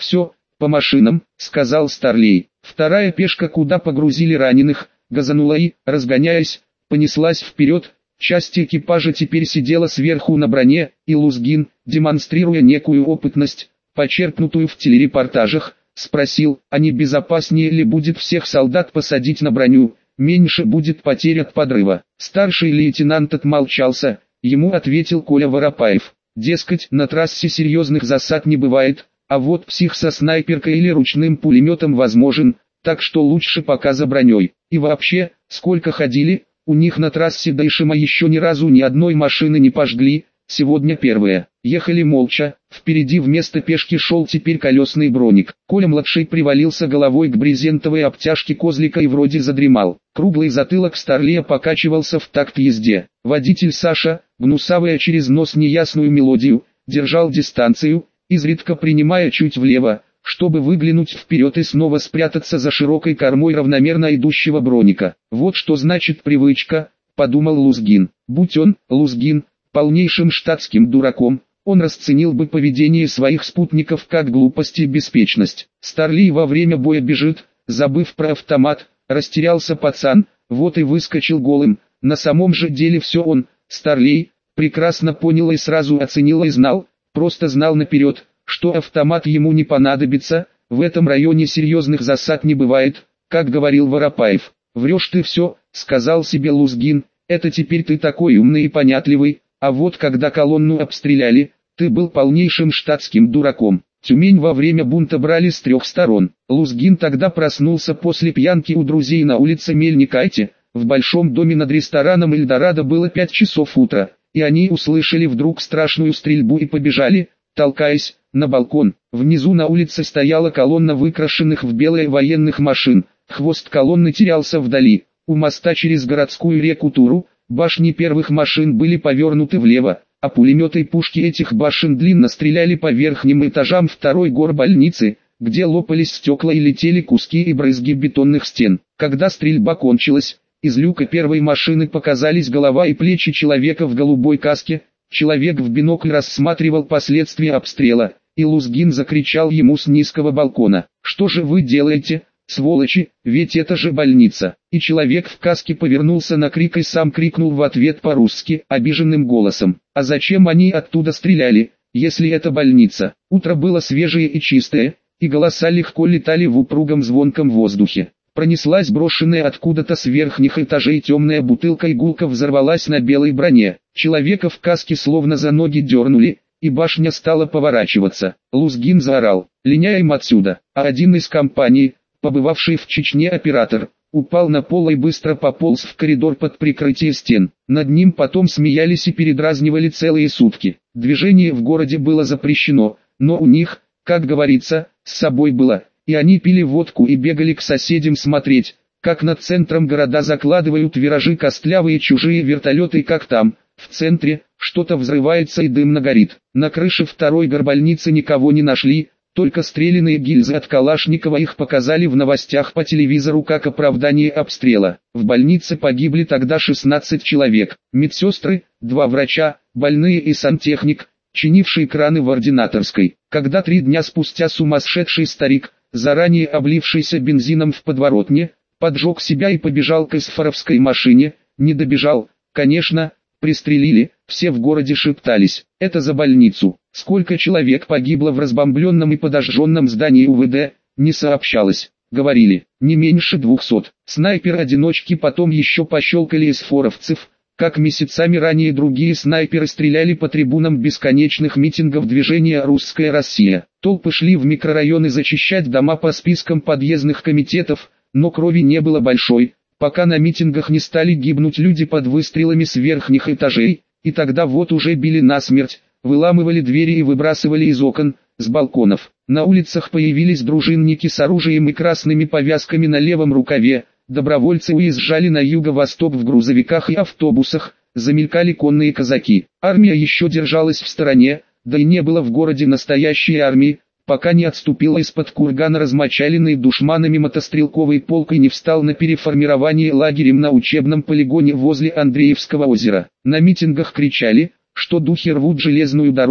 «Все, по машинам», — сказал Старлей. Вторая пешка, куда погрузили раненых, газанула и, разгоняясь, понеслась вперед. Часть экипажа теперь сидела сверху на броне, и Лузгин, демонстрируя некую опытность, почерпнутую в телерепортажах, спросил, а не безопаснее ли будет всех солдат посадить на броню, меньше будет потерь от подрыва. Старший лейтенант отмолчался, ему ответил Коля Воропаев. Дескать, на трассе серьезных засад не бывает, а вот псих со снайперкой или ручным пулеметом возможен, так что лучше пока за броней. И вообще, сколько ходили, у них на трассе до Ишима еще ни разу ни одной машины не пожгли, сегодня первая. Ехали молча, впереди вместо пешки шел теперь колесный броник. Коля-младший привалился головой к брезентовой обтяжке козлика и вроде задремал. Круглый затылок Старлея покачивался в такт езде. Водитель Саша, гнусавая через нос неясную мелодию, держал дистанцию, изредка принимая чуть влево, чтобы выглянуть вперед и снова спрятаться за широкой кормой равномерно идущего броника. Вот что значит привычка, подумал Лузгин. Будь он, Лузгин, полнейшим штатским дураком, он расценил бы поведение своих спутников как глупость и беспечность. Старлей во время боя бежит, забыв про автомат, растерялся пацан, вот и выскочил голым. На самом же деле все он, Старлей, прекрасно понял и сразу оценил и знал, просто знал наперед, что автомат ему не понадобится, в этом районе серьезных засад не бывает, как говорил Воропаев. «Врешь ты все», — сказал себе Лузгин, — «это теперь ты такой умный и понятливый, а вот когда колонну обстреляли, ты был полнейшим штатским дураком». Тюмень во время бунта брали с 3 сторон. Лузгин тогда проснулся после пьянки у друзей на улице Мельникайте, в большом доме над рестораном Эльдорадо было 5 часов утра, и они услышали вдруг страшную стрельбу и побежали, толкаясь, на балкон. Внизу на улице стояла колонна выкрашенных в белое военных машин, хвост колонны терялся вдали. У моста через городскую реку Туру, башни первых машин были повернуты влево, а пулеметы и пушки этих башен длинно стреляли по верхним этажам второй горбольницы, где лопались стекла и летели куски и брызги бетонных стен. Когда стрельба кончилась, из люка первой машины показались голова и плечи человека в голубой каске. Человек в бинокль рассматривал последствия обстрела, и Лузгин закричал ему с низкого балкона: «Что же вы делаете, сволочи, ведь это же больница!» И человек в каске повернулся на крик и сам крикнул в ответ по-русски, обиженным голосом: «А зачем они оттуда стреляли, если это больница?» Утро было свежее и чистое, и голоса легко летали в упругом звонком воздухе. Пронеслась брошенная откуда-то с верхних этажей темная бутылка, и гулко взорвалась на белой броне. Человека в каске словно за ноги дернули, и башня стала поворачиваться. Лузгин заорал: «Линяем отсюда!» А один из компании, побывавший в Чечне оператор, упал на пол и быстро пополз в коридор под прикрытие стен. Над ним потом смеялись и передразнивали целые сутки. Движение в городе было запрещено, но у них, как говорится, с собой было. И они пили водку и бегали к соседям смотреть, как над центром города закладывают виражи костлявые чужие вертолеты, и как там, в центре, что-то взрывается и дымно горит. На крыше второй горбольницы никого не нашли, только стрелянные гильзы от Калашникова, их показали в новостях по телевизору как оправдание обстрела. В больнице погибли тогда 16 человек, медсестры, 2 врача, больные и сантехник, чинивший краны в ординаторской. Когда 3 дня спустя сумасшедший старик, заранее облившийся бензином в подворотне, поджег себя и побежал к эсфоровской машине, не добежал, конечно, пристрелили, все в городе шептались: «Это за больницу». Сколько человек погибло в разбомбленном и подожженном здании УВД, не сообщалось. Говорили, не меньше 200. Снайперы-одиночки потом еще пощелкали эсфоровцев, как месяцами ранее другие снайперы стреляли по трибунам бесконечных митингов движения «Русская Россия». Толпы шли в микрорайоны зачищать дома по спискам подъездных комитетов, но крови не было большой, пока на митингах не стали гибнуть люди под выстрелами с верхних этажей, и тогда вот уже били насмерть, выламывали двери и выбрасывали из окон, с балконов. На улицах появились дружинники с оружием и красными повязками на левом рукаве, добровольцы уезжали на юго-восток в грузовиках и автобусах, замелькали конные казаки. Армия еще держалась в стороне, да и не было в городе настоящей армии, пока не отступила из-под кургана размочаленный душманами мотострелковый полк и не встал на переформирование лагерем на учебном полигоне возле Андреевского озера. На митингах кричали, что духи рвут железную дорогу,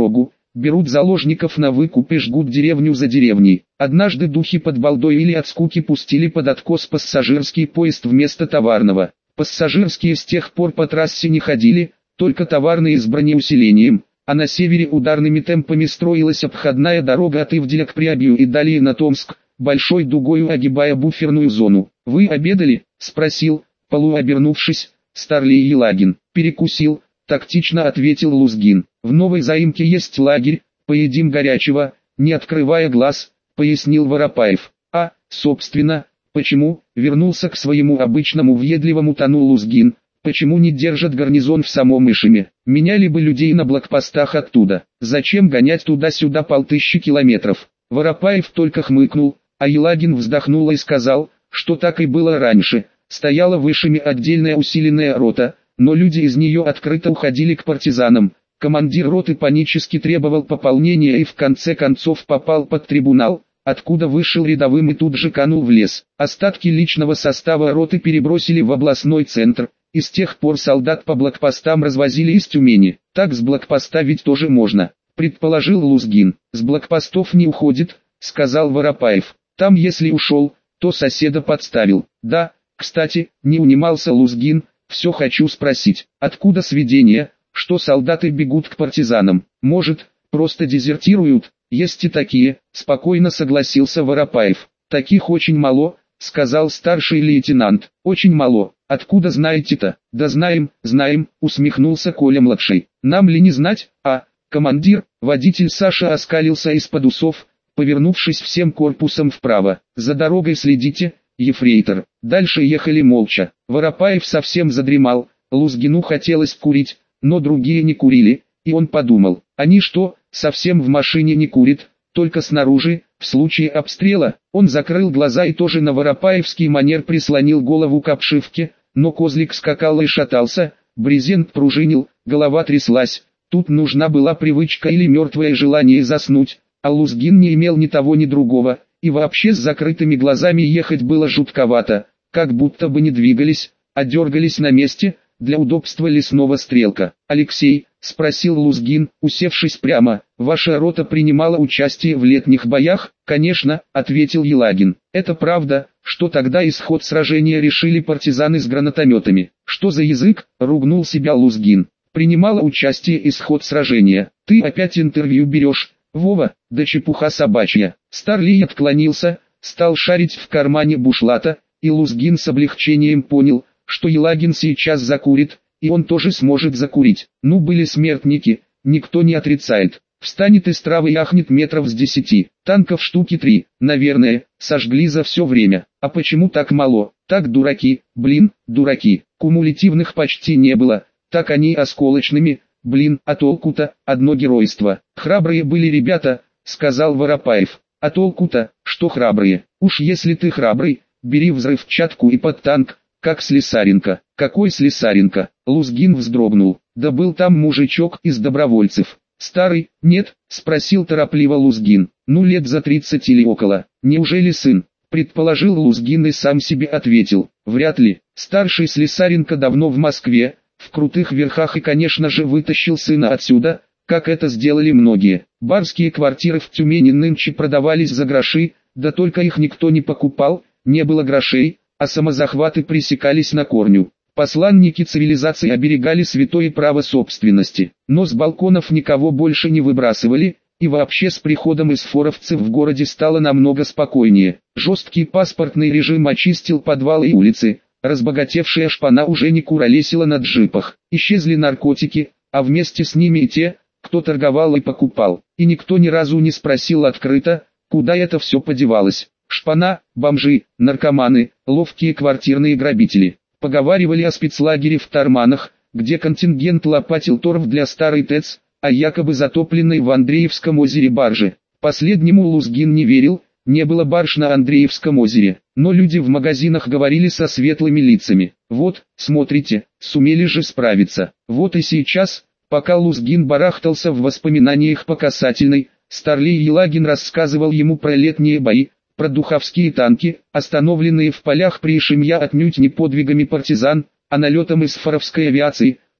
берут заложников на выкуп и жгут деревню за деревней. Однажды духи под балдой или от скуки пустили под откос пассажирский поезд вместо товарного. Пассажирские с тех пор по трассе не ходили, только товарные с бронеусилением, а на севере ударными темпами строилась обходная дорога от Ивделя к Приобью и далее на Томск, большой дугою огибая буферную зону. «Вы обедали?» – спросил, полуобернувшись, Старлей Елагин. «Перекусил», – тактично ответил Лузгин. «В Новой Заимке есть лагерь, поедим горячего», – не открывая глаз, пояснил Воропаев. «А, собственно, почему?» – вернулся к своему обычному въедливому тону Лузгин. «Почему не держат гарнизон в самом Ишиме? Меняли бы людей на блокпостах оттуда. Зачем гонять туда-сюда 1500 километров?» Воропаев только хмыкнул, а Елагин вздохнул и сказал, что так и было раньше. Стояла в Ишиме отдельная усиленная рота, но люди из нее открыто уходили к партизанам. Командир роты панически требовал пополнения и в конце концов попал под трибунал, откуда вышел рядовым и тут же канул в лес. Остатки личного состава роты перебросили в областной центр, и с тех пор солдат по блокпостам развозили из Тюмени. Так с блокпоста ведь тоже можно, предположил Лузгин. «С блокпостов не уходит», сказал Воропаев. «Там если ушел, то соседа подставил». «Да, кстати», не унимался Лузгин, «все хочу спросить, откуда сведения, что солдаты бегут к партизанам? Может, просто дезертируют?» «Есть и такие», спокойно согласился Воропаев. «Таких очень мало», сказал старший лейтенант. «Очень мало. Откуда знаете-то?» «Да знаем», усмехнулся Коля-младший. «Нам ли не знать, а?» «Командир», водитель Саша оскалился из-под усов, повернувшись всем корпусом вправо. «За дорогой следите, ефрейтор». Дальше ехали молча. Воропаев совсем задремал, Лузгину хотелось курить, но другие не курили, и он подумал, они что, совсем в машине не курят, только снаружи, в случае обстрела? Он закрыл глаза и тоже на воропаевский манер прислонил голову к обшивке, но козлик скакал и шатался, брезент пружинил, голова тряслась. Тут нужна была привычка или мертвое желание заснуть, а Лузгин не имел ни того ни другого, и вообще с закрытыми глазами ехать было жутковато, как будто бы не двигались, а дергались на месте, для удобства лесного стрелка. «Алексей», — спросил Лузгин, усевшись прямо, — «ваша рота принимала участие в летних боях?» «Конечно», — ответил Елагин. «Это правда, что тогда исход сражения решили партизаны с гранатометами». «Что за язык?» — ругнул себя Лузгин. «Принимала участие исход сражения. Ты опять интервью берешь, Вова, да чепуха собачья». Старлей отклонился, стал шарить в кармане бушлата, и Лузгин с облегчением понял, что Елагин сейчас закурит, и он тоже сможет закурить. Ну были смертники, никто не отрицает. Встанет из травы и ахнет метров с 10. Танков штуки 3, наверное, сожгли за все время. А почему так мало? Так дураки, дураки. Кумулятивных почти не было, так они осколочными, а толку-то, одно геройство. Храбрые были ребята, сказал Воропаев. А толку-то, что храбрые? Уж если ты храбрый, бери взрывчатку и под танк, как Слесаренко. Какой Слесаренко? Лузгин вздрогнул. Да был там мужичок из добровольцев. Старый? Нет, спросил торопливо Лузгин. Ну лет за 30 или около. Неужели сын? Предположил Лузгин и сам себе ответил. Вряд ли. Старший Слесаренко давно в Москве, в крутых верхах и конечно же вытащил сына отсюда, как это сделали многие. Барские квартиры в Тюмени нынче продавались за гроши, да только их никто не покупал, не было грошей, а самозахваты пресекались на корню. Посланники цивилизации оберегали святое право собственности, но с балконов никого больше не выбрасывали, и вообще с приходом эсфоровцев в городе стало намного спокойнее. Жесткий паспортный режим очистил подвалы и улицы, разбогатевшая шпана уже не куролесила на джипах. Исчезли наркотики, а вместе с ними и те, кто торговал и покупал, и никто ни разу не спросил открыто, куда это все подевалось. Шпана, бомжи, наркоманы, ловкие квартирные грабители. Поговаривали о спецлагере в Тарманах, где контингент лопатил торф для старой ТЭЦ, а якобы затопленной в Андреевском озере баржи. Последнему Лузгин не верил, не было барж на Андреевском озере, но люди в магазинах говорили со светлыми лицами. Вот, смотрите, сумели же справиться. Вот и сейчас, пока Лузгин барахтался в воспоминаниях по касательной, Старлей Елагин рассказывал ему про летние бои, про духовские танки, остановленные в полях при Ишимья отнюдь не подвигами партизан, а налетом эсфоровской авиации,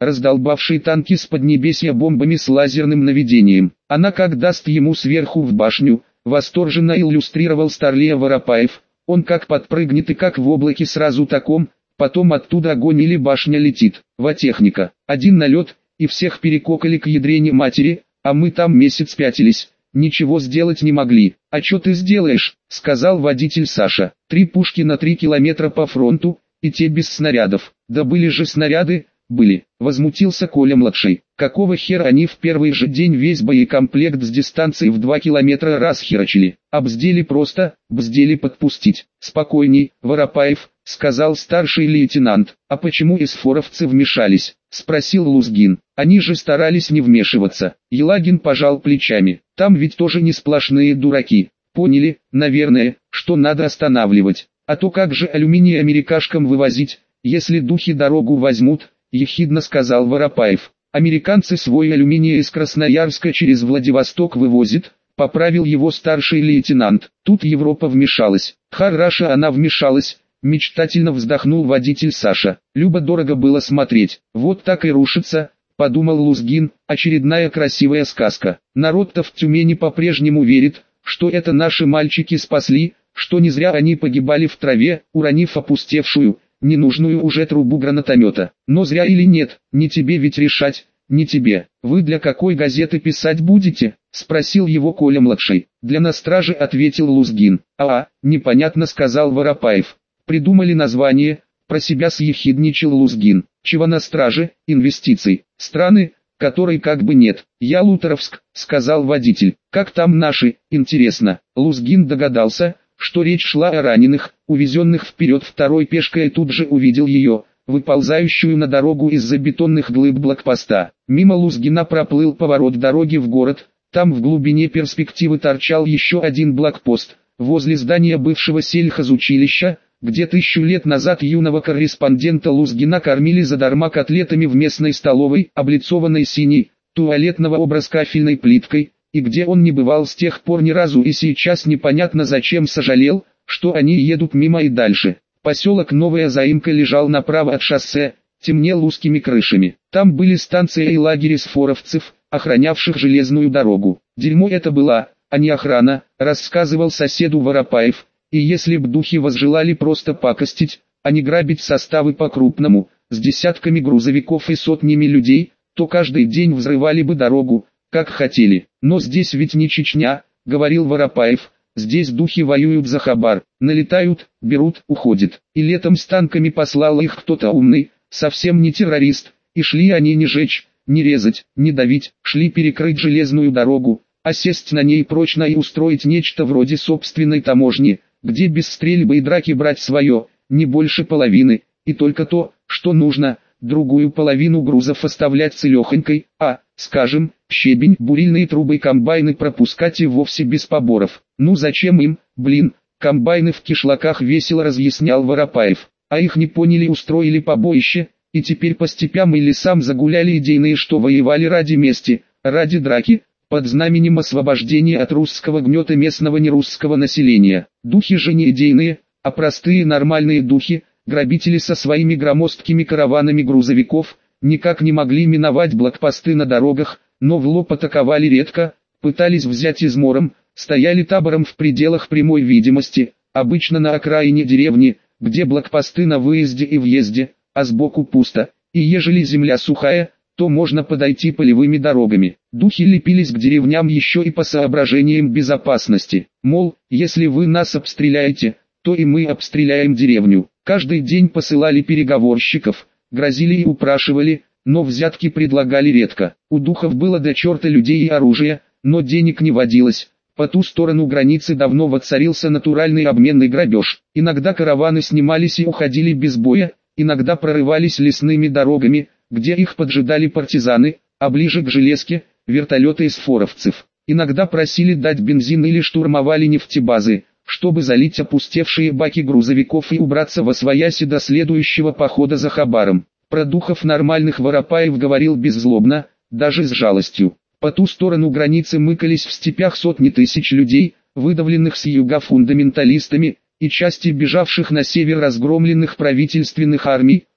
раздолбавший танки с поднебесья бомбами с лазерным наведением. Она как даст ему сверху в башню, восторженно иллюстрировал Старлея Воропаев. Он как подпрыгнет и как в облаке сразу таком, потом оттуда огонь или башня летит. Ватехника. Один налет, и всех перекокали к ядрене матери, а мы там месяц пятились. Ничего сделать не могли. «А что ты сделаешь?» — сказал водитель Саша. 3 пушки на 3 километра по фронту, и те без снарядов. Да были же снаряды, были. Возмутился Коля-младший. Какого хера они в первый же день весь боекомплект с дистанции в 2 километра расхерачили? Обздели просто, бздели подпустить. Спокойней, Воропаев, сказал старший лейтенант. А почему эсфоровцы вмешались? Спросил Лузгин. Они же старались не вмешиваться. Елагин пожал плечами. Там ведь тоже не сплошные дураки. Поняли, наверное, что надо останавливать. А то как же алюминий америкашкам вывозить, если духи дорогу возьмут, ехидно сказал Воропаев. Американцы свой алюминий из Красноярска через Владивосток вывозят, поправил его старший лейтенант. Тут Европа вмешалась. Хорошо она вмешалась, мечтательно вздохнул водитель Саша. Любо-дорого было смотреть. Вот так и рушится, подумал Лузгин, очередная красивая сказка. Народ-то в Тюмени по-прежнему верит, что это наши мальчики спасли, что не зря они погибали в траве, уронив опустевшую, ненужную уже трубу гранатомета. Но зря или нет, не тебе ведь решать, не тебе. Вы для какой газеты писать будете? Спросил его Коля-младший. Для «На страже», ответил Лузгин. Непонятно, сказал Воропаев. Придумали название, про себя съехидничал Лузгин. Чего на страже? Инвестиций. Страны, которой как бы нет. Ялуторовск, сказал водитель. Как там наши, интересно. Лузгин догадался, что речь шла о раненых, увезенных вперед второй пешкой, и тут же увидел ее, выползающую на дорогу из-за бетонных глыб блокпоста. Мимо Лузгина проплыл поворот дороги в город, там в глубине перспективы торчал еще один блокпост, возле здания бывшего сельхозучилища, где 1000 лет назад юного корреспондента Лузгина кормили задарма котлетами в местной столовой, облицованной синей, туалетного образа кафельной плиткой, и где он не бывал с тех пор ни разу, и сейчас непонятно зачем сожалел, что они едут мимо и дальше. Поселок Новая Заимка лежал направо от шоссе, темнел узкими крышами. Там были станция и лагерь эсфоровцев, охранявших железную дорогу. Дерьмо это была, а не охрана, рассказывал соседу Воропаев, и если б духи возжелали просто пакостить, а не грабить составы по-крупному, с десятками грузовиков и сотнями людей, то каждый день взрывали бы дорогу, как хотели. Но здесь ведь не Чечня, говорил Воропаев, здесь духи воюют за хабар, налетают, берут, уходят. И летом с танками послал их кто-то умный, совсем не террорист, и шли они не жечь, не резать, не давить, шли перекрыть железную дорогу, а сесть на ней прочно и устроить нечто вроде собственной таможни, где без стрельбы и драки брать свое, не больше половины, и только то, что нужно, другую половину грузов оставлять целехонькой, скажем, щебень, бурильные трубы и комбайны пропускать и вовсе без поборов. Ну зачем им, комбайны в кишлаках, весело разъяснял Воропаев, а их не поняли, устроили побоище, и теперь по степям и лесам загуляли идейные, что воевали ради мести, ради драки, под знаменем освобождения от русского гнета местного нерусского населения. Духи же не идейные, а простые нормальные духи, грабители со своими громоздкими караванами грузовиков, никак не могли миновать блокпосты на дорогах, но в лоб атаковали редко, пытались взять измором, стояли табором в пределах прямой видимости, обычно на окраине деревни, где блокпосты на выезде и въезде, а сбоку пусто, и ежели земля сухая, то можно подойти полевыми дорогами. Духи лепились к деревням еще и по соображениям безопасности. Мол, если вы нас обстреляете, то и мы обстреляем деревню. Каждый день посылали переговорщиков, грозили и упрашивали, но взятки предлагали редко. У духов было до черта людей и оружия, но денег не водилось. По ту сторону границы давно воцарился натуральный обменный грабеж. Иногда караваны снимались и уходили без боя, иногда прорывались лесными дорогами, где их поджидали партизаны, а ближе к железке – вертолеты эсфоровцев. Иногда просили дать бензин или штурмовали нефтебазы, чтобы залить опустевшие баки грузовиков и убраться восвояси до следующего похода за хабаром. Про духов нормальных Воропаев говорил беззлобно, даже с жалостью. По ту сторону границы мыкались в степях сотни тысяч людей, выдавленных с юга фундаменталистами, и части бежавших на север разгромленных правительственных армий,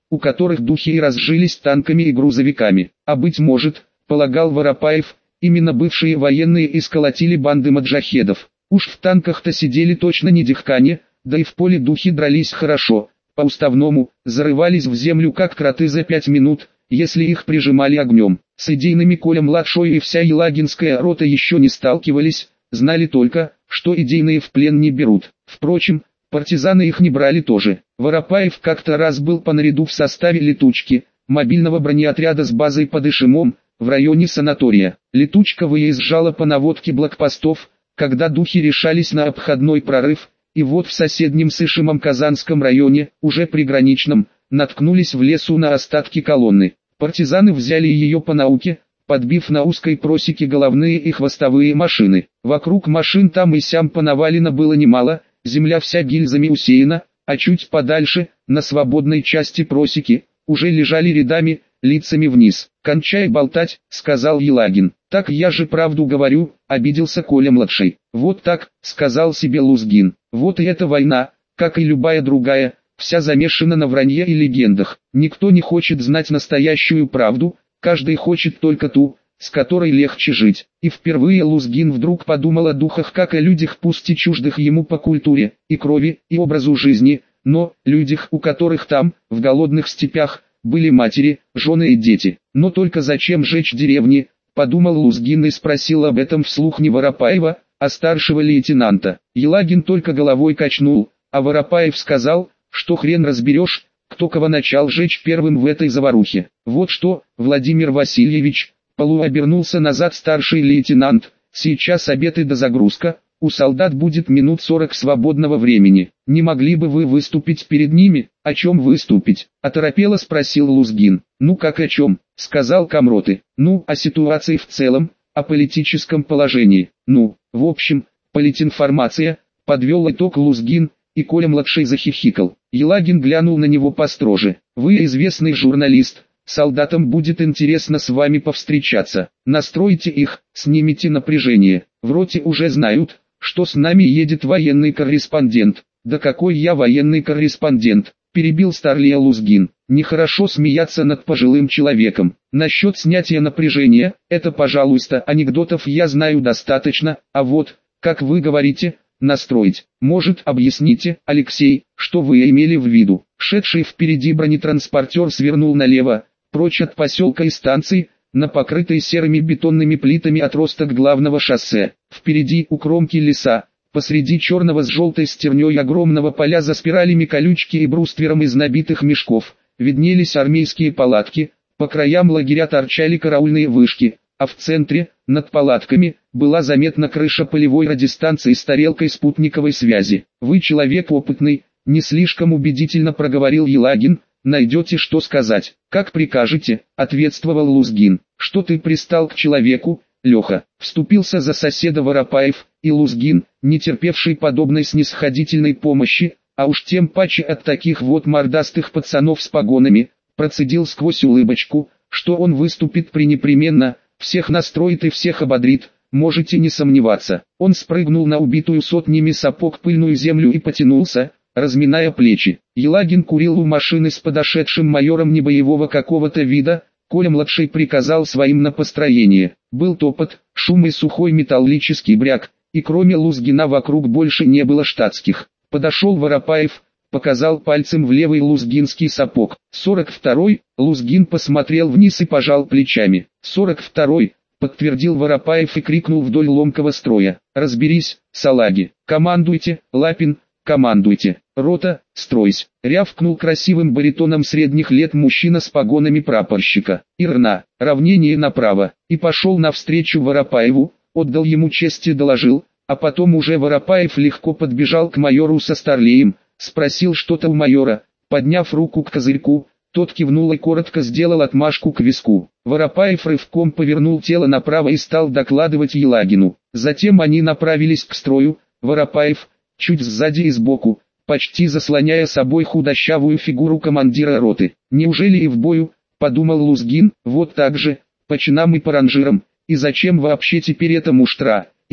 у которых духи и разжились танками и грузовиками. А быть может, полагал Воропаев, именно бывшие военные исколотили банды маджахедов. Уж в танках-то сидели точно не дихкане, да и в поле духи дрались хорошо, по-уставному, зарывались в землю как кроты за 5 минут, если их прижимали огнем. С идейными Коля-младшой и вся Елагинская рота еще не сталкивались, знали только, что идейные в плен не берут. Впрочем, партизаны их не брали тоже. Воропаев как-то раз был по наряду в составе «Летучки», мобильного бронеотряда с базой под Ишимом, в районе санатория. «Летучка» выезжала по наводке блокпостов, когда духи решались на обходной прорыв, и вот в соседнем с Ишимом Казанском районе, уже приграничном, наткнулись в лесу на остатки колонны. Партизаны взяли ее по науке, подбив на узкой просеке головные и хвостовые машины. Вокруг машин там и сям понавалено было немало, земля вся гильзами усеяна, а чуть подальше, на свободной части просеки, уже лежали рядами, лицами вниз. «Кончай болтать», — сказал Елагин. «Так я же правду говорю», — обиделся Коля-младший. «Вот так», — сказал себе Лузгин. «Вот и эта война, как и любая другая, вся замешана на вранье и легендах. Никто не хочет знать настоящую правду, каждый хочет только ту, с которой легче жить». И впервые Лузгин вдруг подумал о духах как о людях, пусть и чуждых ему по культуре, и крови, и образу жизни, но людях, у которых там, в голодных степях, были матери, жены и дети. Но только зачем жечь деревни, подумал Лузгин и спросил об этом вслух не Воропаева, а старшего лейтенанта. Елагин только головой качнул, а Воропаев сказал, что хрен разберешь, кто кого начал жечь первым в этой заварухе. Вот что, Владимир Васильевич, полуобернулся назад старший лейтенант, сейчас обед и дозагрузка, у солдат будет минут 40 свободного времени. Не могли бы вы выступить перед ними? О чем выступить? Оторопело спросил Лузгин. Ну как о чем? Сказал Камроты. Ну, о ситуации в целом, о политическом положении. Ну, в общем, политинформация, подвел итог Лузгин, и Коля-младший захихикал. Елагин глянул на него построже. Вы известный журналист, солдатам будет интересно с вами повстречаться. Настройте их, снимите напряжение. В роте уже знают, что с нами едет военный корреспондент. Да какой я военный корреспондент, перебил Старлея Лузгин. Нехорошо смеяться над пожилым человеком. Насчет снятия напряжения, это пожалуйста, анекдотов я знаю достаточно, а вот, как вы говорите, настроить. Может, объясните, Алексей, что вы имели в виду? Шедший впереди бронетранспортер свернул налево, прочь от поселка и станции, на покрытый серыми бетонными плитами отросток главного шоссе. Впереди у кромки леса, посреди черного с желтой стерней огромного поля за спиралями колючки и бруствером из набитых мешков, виднелись армейские палатки, по краям лагеря торчали караульные вышки, а в центре, над палатками, была заметна крыша полевой радиостанции с тарелкой спутниковой связи. «Вы человек опытный», — не слишком убедительно проговорил Елагин, — «найдете что сказать». «Как прикажете», — ответствовал Лузгин. «Что ты пристал к человеку, Леха?» Вступился за соседа Воропаев, и Лузгин, не терпевший подобной снисходительной помощи, а уж тем паче от таких вот мордастых пацанов с погонами, процедил сквозь улыбочку, что он выступит пренепременно, всех настроит и всех ободрит, можете не сомневаться. Он спрыгнул на убитую сотнями сапог пыльную землю и потянулся, разминая плечи. Елагин курил у машины с подошедшим майором небоевого какого-то вида. Коля-младший приказал своим на построение. Был топот, шум и сухой металлический бряк, и кроме Лузгина вокруг больше не было штатских. Подошел Воропаев, показал пальцем в левый лузгинский сапог. 42-й, Лузгин посмотрел вниз и пожал плечами. 42-й, подтвердил Воропаев и крикнул вдоль ломкого строя. «Разберись, салаги! Командуйте, Лапин, командуйте! Рота, стройсь!» Рявкнул красивым баритоном средних лет мужчина с погонами прапорщика. «Ирна, равнение направо!» И пошел навстречу Воропаеву, отдал ему честь и доложил, а потом уже Воропаев легко подбежал к майору со Старлеем, спросил что-то у майора, подняв руку к козырьку, тот кивнул и коротко сделал отмашку к виску. Воропаев рывком повернул тело направо и стал докладывать Елагину. Затем они направились к строю, Воропаев, чуть сзади и сбоку, почти заслоняя собой худощавую фигуру командира роты. «Неужели и в бою?» — подумал Лузгин, — «вот так же, по чинам и по ранжирам, и зачем вообще теперь эта муштра?»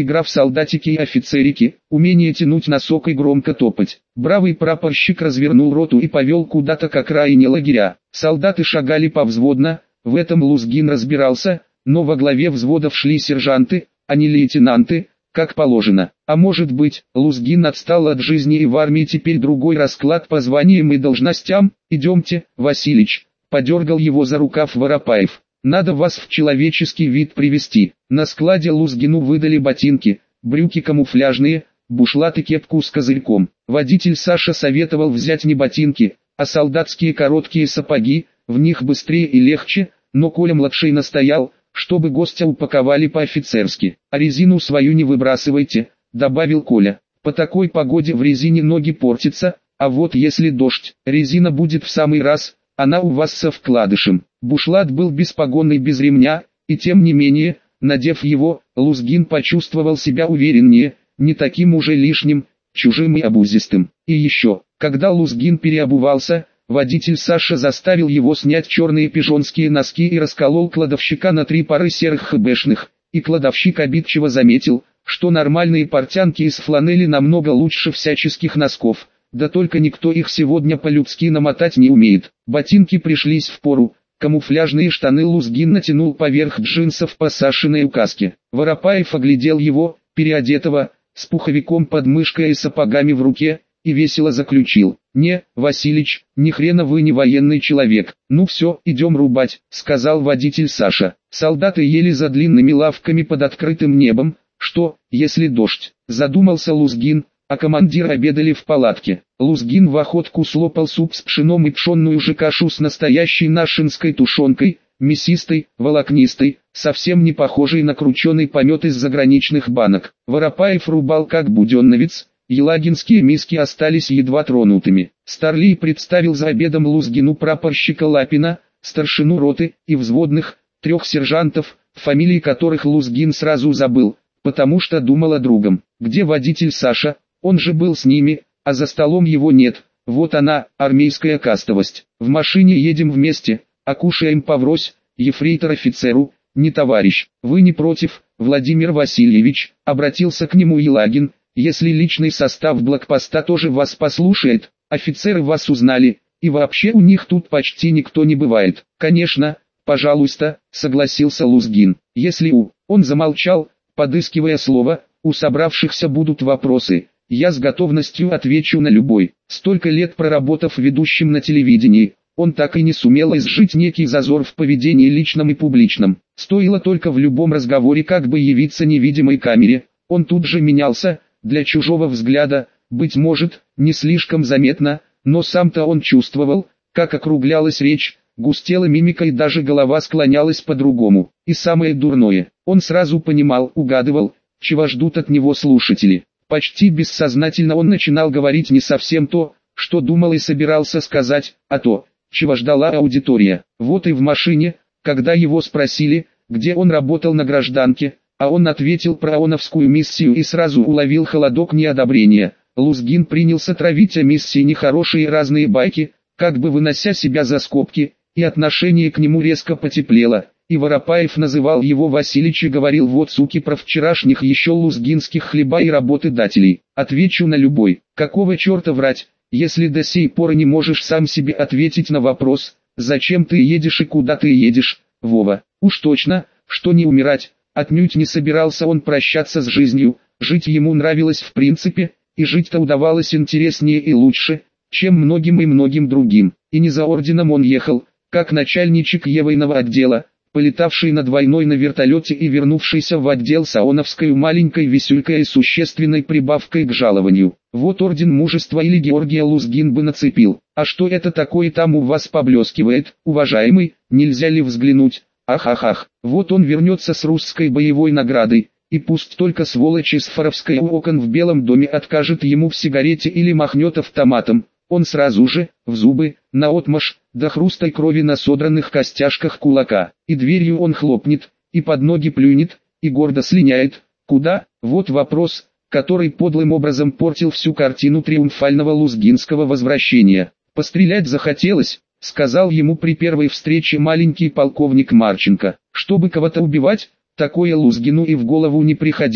игра в солдатики и офицерики, умение тянуть носок и громко топать. Бравый прапорщик развернул роту и повел куда-то к окраине лагеря. Солдаты шагали повзводно, в этом Лузгин разбирался, но во главе взводов шли сержанты, а не лейтенанты, как положено. А может быть, Лузгин отстал от жизни и в армии теперь другой расклад по званиям и должностям? «Идемте, Василич», подергал его за рукав Воропаев. «Надо вас в человеческий вид привести». На складе Лузгину выдали ботинки, брюки камуфляжные, бушлат и кепку с козырьком. Водитель Саша советовал взять не ботинки, а солдатские короткие сапоги, в них быстрее и легче, но Коля-младший настоял, чтобы гостя упаковали по-офицерски. «А резину свою не выбрасывайте», добавил Коля. «По такой погоде в резине ноги портятся, а вот если дождь, резина будет в самый раз, она у вас со вкладышем». Бушлат был без погон и без ремня, и тем не менее, надев его, Лузгин почувствовал себя увереннее, не таким уже лишним, чужим и обузистым. И еще, когда Лузгин переобувался, водитель Саша заставил его снять черные пижонские носки и расколол кладовщика на 3 пары серых хэбэшных, и кладовщик обидчиво заметил, что нормальные портянки из фланели намного лучше всяческих носков, да только никто их сегодня по-людски намотать не умеет. Ботинки пришлись впору, камуфляжные штаны Лузгин натянул поверх джинсов по Сашиной указке. Воропаев оглядел его, переодетого, с пуховиком под мышкой и сапогами в руке, и весело заключил: «Не, Василич, ни хрена вы не военный человек». «Ну все, идем рубать», — сказал водитель Саша. Солдаты ели за длинными лавками под открытым небом. «Что, если дождь?» — задумался Лузгин, а командиры обедали в палатке. Лузгин в охотку слопал суп с пшеном и пшенную же кашу с настоящей нашинской тушенкой, мясистой, волокнистой, совсем не похожей на крученый помет из заграничных банок. Воропаев рубал как буденновец. Елагинские миски остались едва тронутыми. Старлей представил за обедом Лузгину прапорщика Лапина, старшину роты и взводных, 3 сержантов, фамилии которых Лузгин сразу забыл, потому что думал о другом. Где водитель Саша? Он же был с ними, а за столом его нет. Вот она, армейская кастовость. В машине едем вместе, а кушаем поврось, ефрейтор офицеру, не товарищ. Вы не против, Владимир Васильевич, обратился к нему Елагин. Если личный состав блокпоста тоже вас послушает, офицеры вас узнали, и вообще у них тут почти никто не бывает. Конечно, пожалуйста, согласился Лузгин. Если он замолчал, подыскивая слово, у собравшихся будут вопросы, я с готовностью отвечу на любой. Столько лет проработав ведущим на телевидении, он так и не сумел изжить некий зазор в поведении личном и публичном. Стоило только в любом разговоре как бы явиться невидимой камере, он тут же менялся. Для чужого взгляда, быть может, не слишком заметно, но сам-то он чувствовал, как округлялась речь, густела мимика и даже голова склонялась по-другому. И самое дурное, он сразу понимал, угадывал, чего ждут от него слушатели. Почти бессознательно он начинал говорить не совсем то, что думал и собирался сказать, а то, чего ждала аудитория. Вот и в машине, когда его спросили, где он работал на гражданке, а он ответил про ООНовскую миссию и сразу уловил холодок неодобрения. Лузгин принялся травить о миссии нехорошие разные байки, как бы вынося себя за скобки, и отношение к нему резко потеплело, и Воропаев называл его Василич и говорил: вот суки про вчерашних еще лузгинских хлеба и работодателей. Отвечу на любой. Какого черта врать, если до сей поры не можешь сам себе ответить на вопрос, зачем ты едешь и куда ты едешь, Вова? Уж точно, что не умирать. Отнюдь не собирался он прощаться с жизнью, жить ему нравилось в принципе, и жить-то удавалось интереснее и лучше, чем многим и многим другим. И не за орденом он ехал, как начальничек Евейного отдела, полетавший над войной на вертолете и вернувшийся в отдел с ООНовской маленькой висюлькой и существенной прибавкой к жалованию. Вот орден мужества или Георгия Лузгин бы нацепил. А что это такое там у вас поблескивает, уважаемый, нельзя ли взглянуть? Ах, вот он вернется с русской боевой наградой, и пусть только сволочь из Фаровской у окон в Белом доме откажет ему в сигарете или махнет автоматом, он сразу же, в зубы, наотмашь, до хруста крови на содранных костяшках кулака, и дверью он хлопнет, и под ноги плюнет, и гордо слиняет. Куда? Вот вопрос, который подлым образом портил всю картину триумфального лузгинского возвращения. Пострелять захотелось, сказал ему при первой встрече маленький полковник Марченко. Чтобы кого-то убивать, такое Лузгину и в голову не приходило,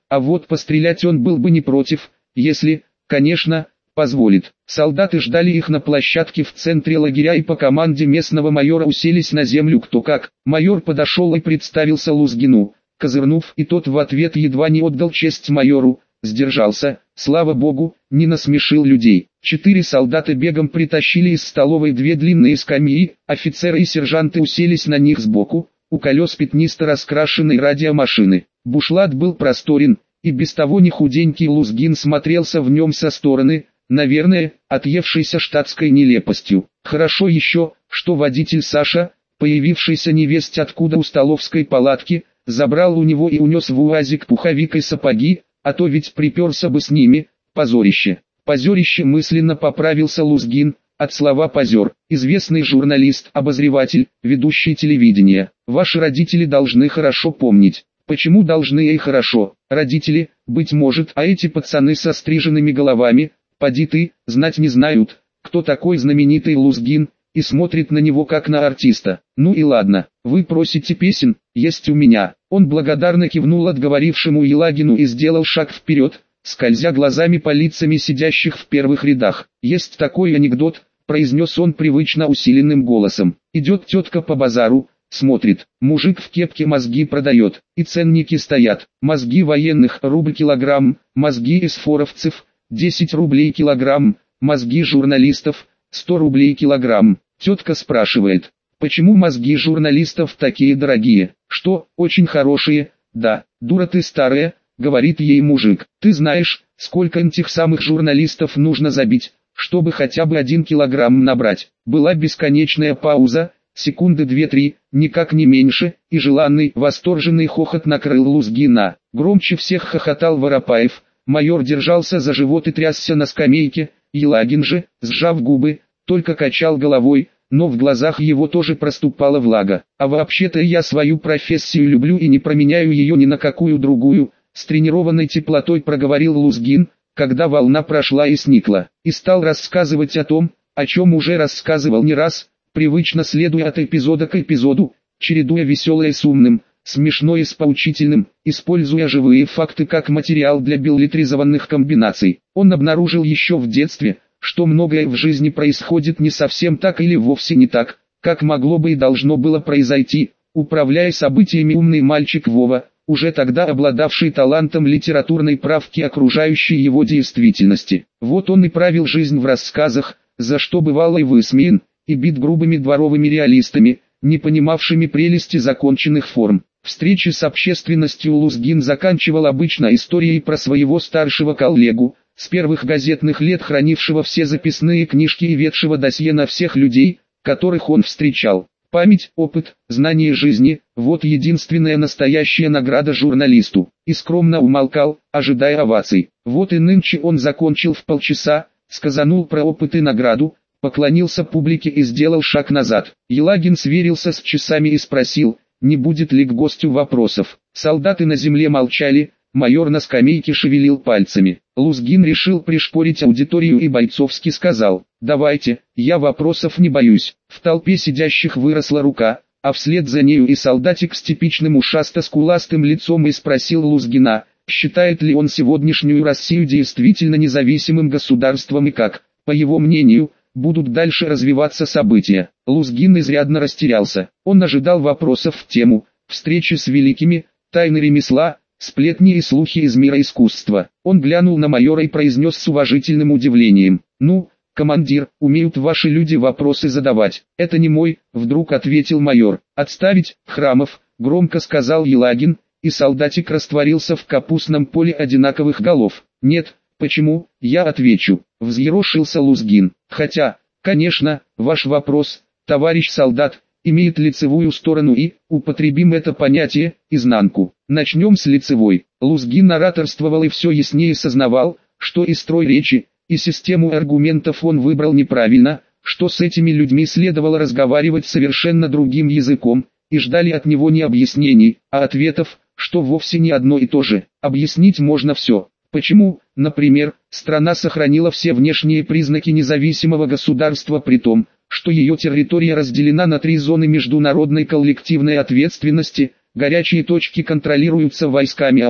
а вот пострелять он был бы не против, если, конечно, позволит. Солдаты ждали их на площадке в центре лагеря и по команде местного майора уселись на землю кто как. Майор подошел и представился Лузгину, козырнув, и тот в ответ едва не отдал честь майору, сдержался, слава богу, не насмешил людей. 4 солдата бегом притащили из столовой 2 длинные скамьи, офицеры и сержанты уселись на них сбоку, у колес пятнисто раскрашенной радиомашины. Бушлат был просторен, и без того не худенький Лузгин смотрелся в нем со стороны, наверное, отъевшийся штатской нелепостью. Хорошо еще, что водитель Саша, появившийся невесть откуда у столовской палатки, забрал у него и унес в УАЗик пуховик и сапоги, а то ведь приперся бы с ними, позорище. Позорище, мысленно поправился Лузгин, от слова «позер», известный журналист, обозреватель, ведущий телевидения. Ваши родители должны хорошо помнить. Почему должны и хорошо? Родители, быть может, а эти пацаны со стриженными головами, поди ты, знать не знают, кто такой знаменитый Лузгин, и смотрит на него как на артиста. Ну и ладно, вы просите песен, есть у меня. Он благодарно кивнул отговорившему Елагину и сделал шаг вперед, скользя глазами по лицам сидящих в первых рядах. Есть такой анекдот, произнес он привычно усиленным голосом. Идет тетка по базару, смотрит, мужик в кепке мозги продает, и ценники стоят. Мозги военных рубль килограмм, мозги эсфоровцев 10 рублей килограмм, мозги журналистов 100 рублей килограмм. Тетка спрашивает, почему мозги журналистов такие дорогие? Что, очень хорошие? Да, дура ты старая, говорит ей мужик. Ты знаешь, сколько этих самых журналистов нужно забить, чтобы хотя бы 1 килограмм набрать? Была бесконечная пауза, секунды 2-3, никак не меньше, и желанный, восторженный хохот накрыл Лузгина. Громче всех хохотал Воропаев, майор держался за живот и трясся на скамейке, Елагин же, сжав губы, только качал головой, но в глазах его тоже проступала влага. А вообще-то я свою профессию люблю и не променяю ее ни на какую другую, с тренированной теплотой проговорил Лузгин, когда волна прошла и сникла, и стал рассказывать о том, о чем уже рассказывал не раз, привычно следуя от эпизода к эпизоду, чередуя веселое с умным, смешное с поучительным, используя живые факты как материал для билетризованных комбинаций. Он обнаружил еще в детстве, что многое в жизни происходит не совсем так или вовсе не так, как могло бы и должно было произойти, управляя событиями умный мальчик Вова, уже тогда обладавший талантом литературной правки окружающей его действительности. Вот он и правил жизнь в рассказах, за что бывало и высмеян, и бит грубыми дворовыми реалистами, не понимавшими прелести законченных форм. Встречи с общественностью Лузгин заканчивал обычно историей про своего старшего коллегу, с первых газетных лет хранившего все записные книжки и ведшего досье на всех людей, которых он встречал. Память, опыт, знание жизни – вот единственная настоящая награда журналисту. И скромно умолкал, ожидая оваций. Вот и нынче он закончил в полчаса, сказанул про опыт и награду, поклонился публике и сделал шаг назад. Елагин сверился с часами и спросил, не будет ли к гостю вопросов. Солдаты на земле молчали, майор на скамейке шевелил пальцами. Лузгин решил пришпорить аудиторию и бойцовски сказал, давайте, я вопросов не боюсь. В толпе сидящих выросла рука, а вслед за нею и солдатик с типичным ушасто-скуластым лицом и спросил Лузгина, считает ли он сегодняшнюю Россию действительно независимым государством и как, по его мнению, будут дальше развиваться события. Лузгин изрядно растерялся. Он ожидал вопросов в тему встречи с великими, тайны ремесла, сплетни и слухи из мира искусства. Он глянул на майора и произнес с уважительным удивлением: «Ну, командир, умеют ваши люди вопросы задавать». «Это не мой», — вдруг ответил майор. «Отставить, Храмов», — громко сказал Елагин, и солдатик растворился в капустном поле одинаковых голов. «Нет, почему, я отвечу», — взъерошился Лузгин. «Хотя, конечно, ваш вопрос, товарищ солдат, имеет лицевую сторону и, употребим это понятие, изнанку. Начнем с лицевой». Лузгин ораторствовал и все яснее сознавал, что и строй речи, и систему аргументов он выбрал неправильно, что с этими людьми следовало разговаривать совершенно другим языком, и ждали от него не объяснений, а ответов, что вовсе не одно и то же. Объяснить можно все. Почему, например, страна сохранила все внешние признаки независимого государства при том, что ее территория разделена на 3 зоны международной коллективной ответственности, горячие точки контролируются войсками ООН,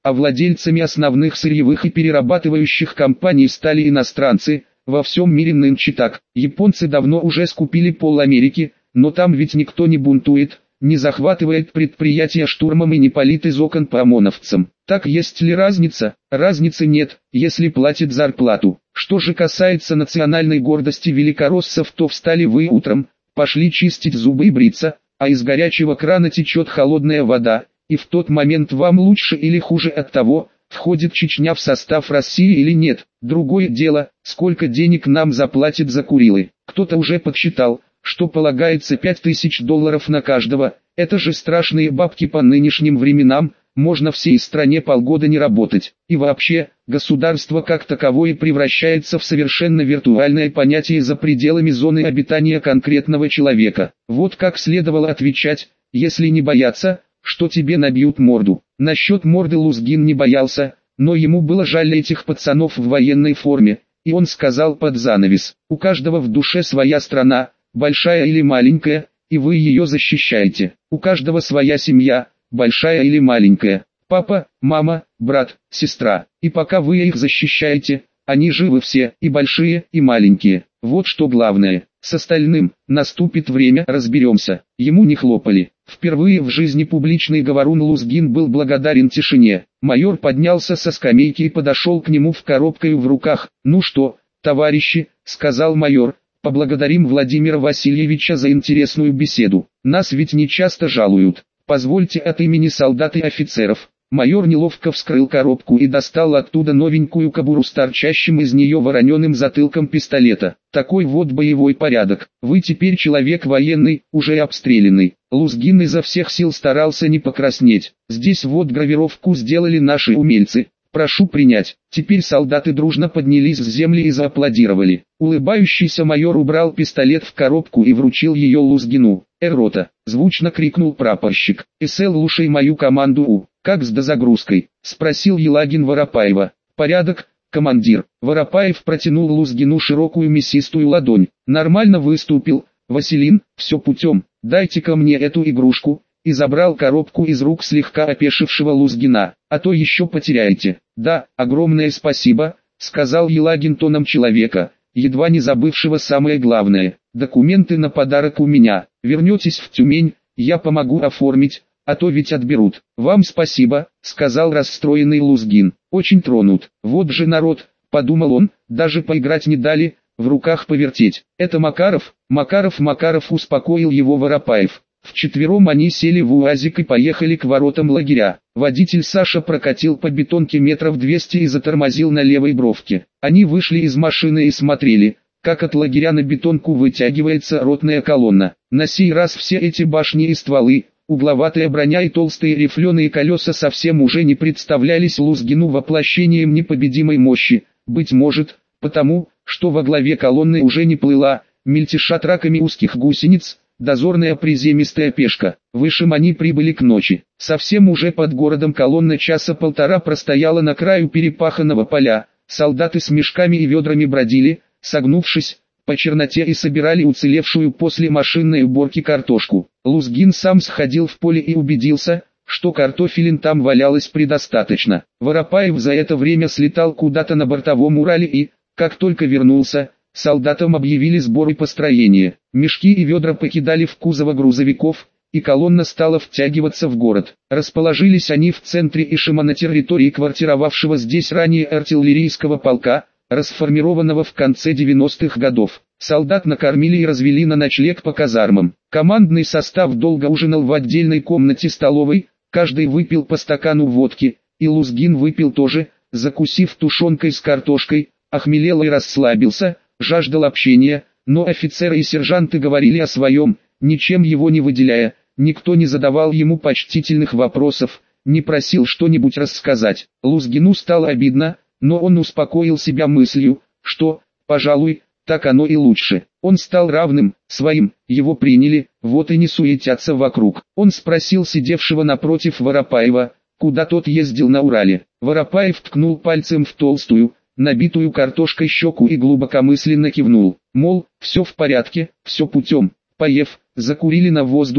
а владельцами основных сырьевых и перерабатывающих компаний стали иностранцы. Во всем мире нынче так. Японцы давно уже скупили пол Америки, но там ведь никто не бунтует, не захватывает предприятия штурмом и не палит из окон по ОМОНовцам. Так есть ли разница? Разницы нет, если платят зарплату. Что же касается национальной гордости великороссов, то встали вы утром, пошли чистить зубы и бриться, а из горячего крана течет холодная вода, и в тот момент вам лучше или хуже от того, входит Чечня в состав России или нет. Другое дело, сколько денег нам заплатят за Курилы. Кто-то уже подсчитал, что полагается $5000 на каждого. Это же страшные бабки по нынешним временам, можно всей стране полгода не работать. И вообще, государство как таковое превращается в совершенно виртуальное понятие за пределами зоны обитания конкретного человека. Вот как следовало отвечать, если не бояться, что тебе набьют морду. Насчет морды Лузгин не боялся, но ему было жаль этих пацанов в военной форме, и он сказал под занавес: у каждого в душе своя страна, большая или маленькая, и вы ее защищаете. У каждого своя семья, большая или маленькая, папа, мама, брат, сестра. И пока вы их защищаете, они живы все, и большие, и маленькие. Вот что главное. С остальным, наступит время, разберемся. Ему не хлопали. Впервые в жизни публичный говорун Лузгин был благодарен тишине. Майор поднялся со скамейки и подошел к нему в коробкою в руках. «Ну что, товарищи», — сказал майор, — «поблагодарим Владимира Васильевича за интересную беседу. Нас ведь не часто жалуют. Позвольте от имени солдат и офицеров». Майор неловко вскрыл коробку и достал оттуда новенькую кобуру с торчащим из нее вороненым затылком пистолета. «Такой вот боевой порядок. Вы теперь человек военный, уже обстрелянный». Лузгин изо всех сил старался не покраснеть. «Здесь вот гравировку сделали наши умельцы. Прошу принять». Теперь солдаты дружно поднялись с земли и зааплодировали. Улыбающийся майор убрал пистолет в коробку и вручил ее Лузгину. «Рота!» — звучно крикнул прапорщик. «Слушай мою команду У. Как с дозагрузкой?» — спросил Елагин Воропаева. «Порядок, командир». Воропаев протянул Лузгину широкую мясистую ладонь. «Нормально выступил, Василин, все путем. Дайте-ка мне эту игрушку». И забрал коробку из рук слегка опешившего Лузгина. «А то еще потеряете». «Да, огромное спасибо», — сказал Елагин тоном человека, едва не забывшего самое главное. «Документы на подарок у меня. Вернетесь в Тюмень, я помогу оформить, а то ведь отберут». «Вам спасибо», — сказал расстроенный Лузгин. «Очень тронут. Вот же народ», — подумал он, — «даже поиграть не дали, в руках повертеть». «Это Макаров?» Макаров, успокоил его Воропаев. Вчетвером они сели в УАЗик и поехали к воротам лагеря. Водитель Саша прокатил по бетонке метров 200 и затормозил на левой бровке. Они вышли из машины и смотрели, как от лагеря на бетонку вытягивается ротная колонна. На сей раз все эти башни и стволы, угловатая броня и толстые рифленые колеса совсем уже не представлялись Лузгину воплощением непобедимой мощи. Быть может, потому, что во главе колонны уже не плыла, мельтеша траками узких гусениц, дозорная приземистая пешка. Вышем они прибыли к ночи. Совсем уже под городом колонна часа полтора простояла на краю перепаханного поля. Солдаты с мешками и ведрами бродили, согнувшись, по черноте и собирали уцелевшую после машинной уборки картошку. Лузгин сам сходил в поле и убедился, что картофелин там валялось предостаточно. Воропаев за это время слетал куда-то на бортовом Урале и, как только вернулся, солдатам объявили сбор и построение. Мешки и ведра покидали в кузова грузовиков, и колонна стала втягиваться в город. Расположились они в центре Ишима на территории квартировавшего здесь ранее артиллерийского полка, расформированного в конце 90-х годов. Солдат накормили и развели на ночлег по казармам. Командный состав долго ужинал в отдельной комнате столовой, каждый выпил по стакану водки, и Лузгин выпил тоже, закусив тушенкой с картошкой, охмелел и расслабился, жаждал общения, но офицеры и сержанты говорили о своем, ничем его не выделяя, никто не задавал ему почтительных вопросов, не просил что-нибудь рассказать. Лузгину стало обидно, но он успокоил себя мыслью, что, пожалуй, так оно и лучше. Он стал равным, своим, его приняли, вот и не суетятся вокруг. Он спросил сидевшего напротив Воропаева, куда тот ездил на Урале. Воропаев ткнул пальцем в толстую, набитую картошкой щеку и глубокомысленно кивнул, мол, все в порядке, все путем. Поев, закурили на воздухе,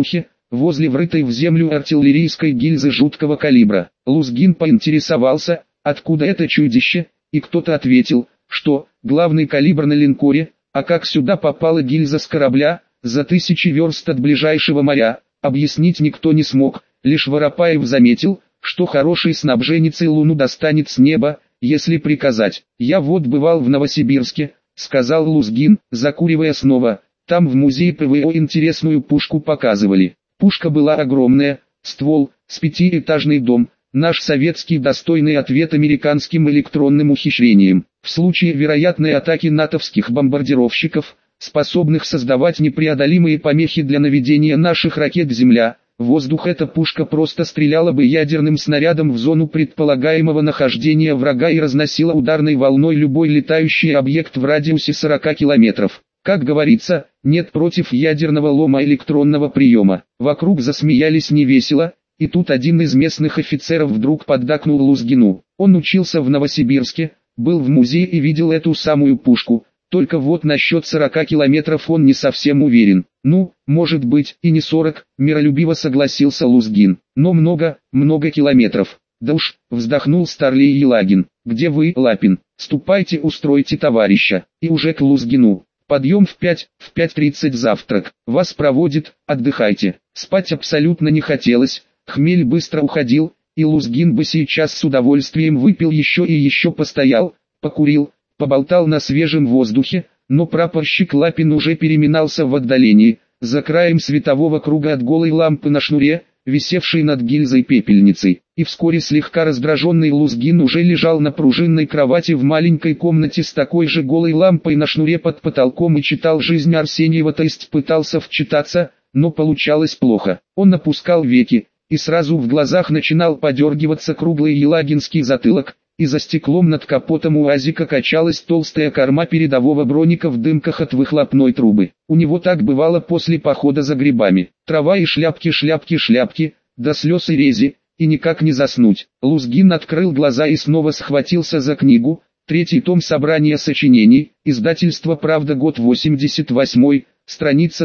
возле врытой в землю артиллерийской гильзы жуткого калибра. Лузгин поинтересовался, откуда это чудище, и кто-то ответил, что главный калибр на линкоре, а как сюда попала гильза с корабля, за 1000 верст от ближайшего моря, объяснить никто не смог, лишь Воропаев заметил, что хороший снабженец и Луну достанет с неба, если приказать. «Я вот бывал в Новосибирске», — сказал Лузгин, закуривая снова. «Там в музее ПВО интересную пушку показывали. Пушка была огромная, ствол, с 5-этажный дом, наш советский достойный ответ американским электронным ухищрениям. В случае вероятной атаки натовских бомбардировщиков, способных создавать непреодолимые помехи для наведения наших ракет «Земля», воздух, эта пушка просто стреляла бы ядерным снарядом в зону предполагаемого нахождения врага и разносила ударной волной любой летающий объект в радиусе 40 километров. Как говорится, нет против ядерного лома электронного приема». Вокруг засмеялись невесело, и тут один из местных офицеров вдруг поддакнул Лузгину. Он учился в Новосибирске, был в музее и видел эту самую пушку. Только вот насчет 40 километров он не совсем уверен. «Ну, может быть, и не 40, миролюбиво согласился Лузгин. «Но много километров». «Да уж», вздохнул Старлей Елагин. «Где вы, Лапин? Ступайте, устройте товарища». И уже к Лузгину. «Подъем в 5:30 завтрак. Вас проводит, отдыхайте». Спать абсолютно не хотелось, хмель быстро уходил, и Лузгин бы сейчас с удовольствием выпил еще и еще, постоял, покурил, поболтал на свежем воздухе, но прапорщик Лапин уже переминался в отдалении, за краем светового круга от голой лампы на шнуре, висевшей над гильзой пепельницей, и вскоре слегка раздраженный Лузгин уже лежал на пружинной кровати в маленькой комнате с такой же голой лампой на шнуре под потолком и читал «Жизнь Арсеньева», то есть пытался вчитаться, но получалось плохо. Он опускал веки, и сразу в глазах начинал подергиваться круглый елагинский затылок, и за стеклом над капотом УАЗика качалась толстая корма передового броника в дымках от выхлопной трубы. У него так бывало после похода за грибами. Трава и шляпки, до слез и рези, и никак не заснуть. Лузгин открыл глаза и снова схватился за книгу, 3-й том собрания сочинений, издательство «Правда», год 88, страница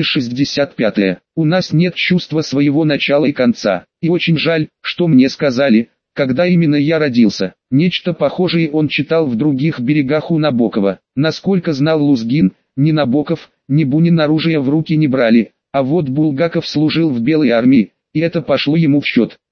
265. «У нас нет чувства своего начала и конца, и очень жаль, что мне сказали, когда именно я родился». Нечто похожее он читал в других берегах у Набокова. Насколько знал Лузгин, ни Набоков, ни Бунин оружие в руки не брали, а вот Булгаков служил в Белой армии, и это пошло ему в счет.